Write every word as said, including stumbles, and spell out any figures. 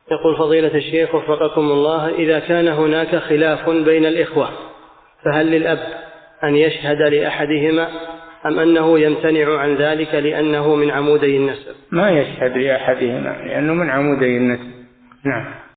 يقول فضيلة الشيخ وفقكم الله، إذا كان هناك خلاف بين الإخوة فهل للأب أن يشهد لأحدهما أم أنه يمتنع عن ذلك لأنه من عمودي النسب؟ ما يشهد لأحدهما لأنه من عمودي النسب. نعم.